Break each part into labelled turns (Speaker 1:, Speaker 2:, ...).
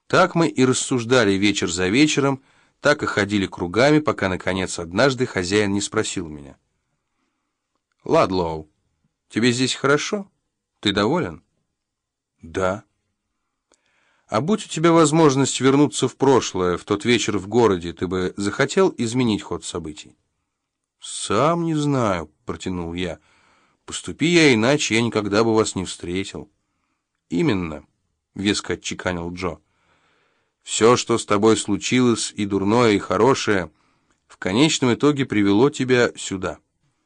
Speaker 1: Так мы и рассуждали вечер за вечером, так и ходили кругами, пока, наконец, однажды хозяин не спросил меня. «Ладлоу, тебе здесь хорошо? Ты доволен?» «Да». «А будь у тебя возможность вернуться в прошлое, в тот вечер в городе, ты бы захотел изменить ход событий?» «Сам не знаю», — протянул я. «Поступи я иначе, я никогда бы вас не встретил». «Именно», — веско отчеканил Джо. «Все, что с тобой случилось, и дурное, и хорошее, в конечном итоге привело тебя сюда».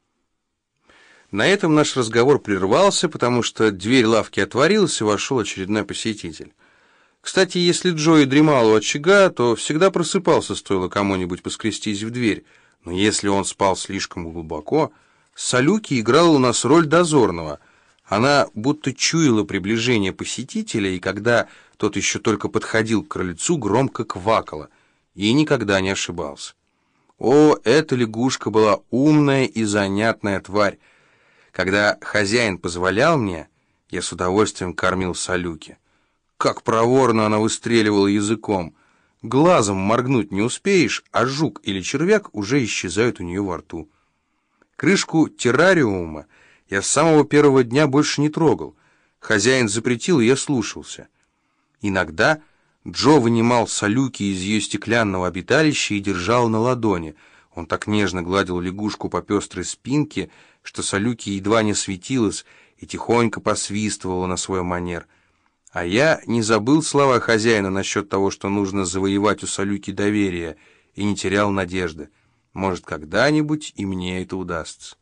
Speaker 1: На этом наш разговор прервался, потому что дверь лавки отворилась, и вошел очередной посетитель. Кстати, если Джо и дремал у очага, то всегда просыпался, стоило кому-нибудь поскрестись в дверь. Но если он спал слишком глубоко, Салюки играла у нас роль дозорного. Она будто чуяла приближение посетителя, и когда тот еще только подходил к крыльцу, громко квакала, и никогда не ошибался. О, эта лягушка была умная и занятная тварь. Когда хозяин позволял мне, я с удовольствием кормил Салюки. Как проворно она выстреливала языком. Глазом моргнуть не успеешь, а жук или червяк уже исчезают у нее во рту. Крышку террариума я с самого первого дня больше не трогал. Хозяин запретил, и я слушался. Иногда Джо вынимал Салюки из ее стеклянного обиталища и держал на ладони. Он так нежно гладил лягушку по пестрой спинке, что Салюки едва не светилась и тихонько посвистывала на свой манер. А я не забыл слова хозяина насчет того, что нужно завоевать у Салюки доверие, и не терял надежды. Может, когда-нибудь и мне это удастся.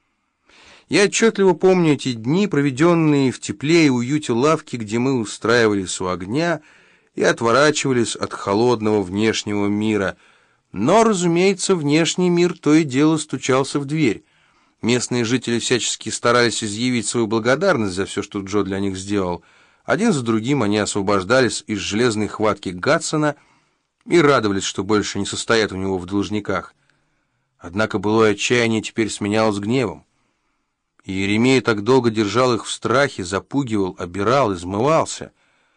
Speaker 1: Я отчетливо помню эти дни, проведенные в тепле и уюте лавки, где мы устраивались у огня и отворачивались от холодного внешнего мира. Но, разумеется, внешний мир то и дело стучался в дверь. Местные жители всячески старались изъявить свою благодарность за все, что Джо для них сделал. Один за другим они освобождались из железной хватки Гатсона и радовались, что больше не состоят у него в должниках. Однако былое отчаяние теперь сменялось гневом. И Еремей так долго держал их в страхе, запугивал, обирал, измывался.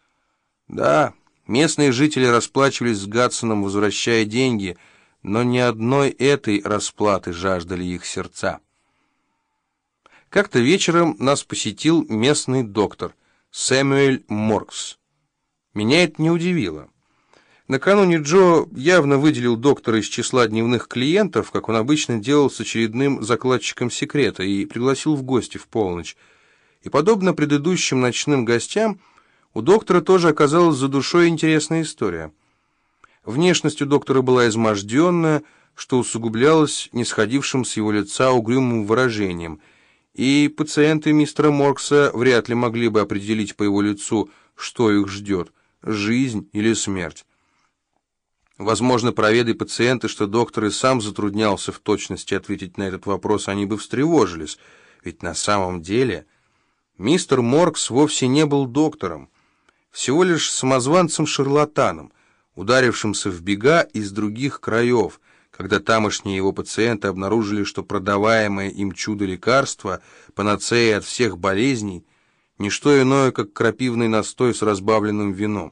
Speaker 1: Да, местные жители расплачивались с Гатсоном, возвращая деньги, но ни одной этой расплаты жаждали их сердца. Как-то вечером нас посетил местный доктор Сэмюэль Моркс. Меня это не удивило. Накануне Джо явно выделил доктора из числа дневных клиентов, как он обычно делал с очередным закладчиком секрета, и пригласил в гости в полночь. И, подобно предыдущим ночным гостям, у доктора тоже оказалась за душой интересная история. Внешность у доктора была изможденная, что усугублялось нисходившим с его лица угрюмым выражением, и пациенты мистера Моркса вряд ли могли бы определить по его лицу, что их ждет – жизнь или смерть. Возможно, проведай пациенты, что доктор и сам затруднялся в точности ответить на этот вопрос, они бы встревожились, ведь на самом деле мистер Моркс вовсе не был доктором, всего лишь самозванцем-шарлатаном, ударившимся в бега из других краев, когда тамошние его пациенты обнаружили, что продаваемое им чудо-лекарство, панацея от всех болезней, не что иное, как крапивный настой с разбавленным вином.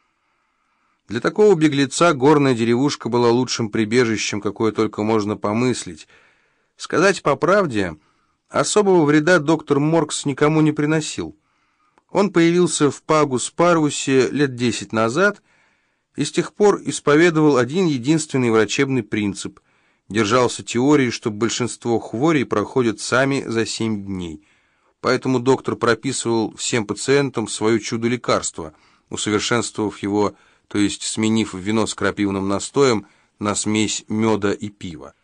Speaker 1: Для такого беглеца горная деревушка была лучшим прибежищем, какое только можно помыслить. Сказать по правде, особого вреда доктор Моркс никому не приносил. Он появился в Пагус-Парвусе лет 10 назад и с тех пор исповедовал один единственный врачебный принцип. Держался теории, что большинство хворей проходят сами за 7 дней. Поэтому доктор прописывал всем пациентам свое чудо-лекарство, усовершенствовав его, то есть сменив вино с крапивным настоем на смесь меда и пива.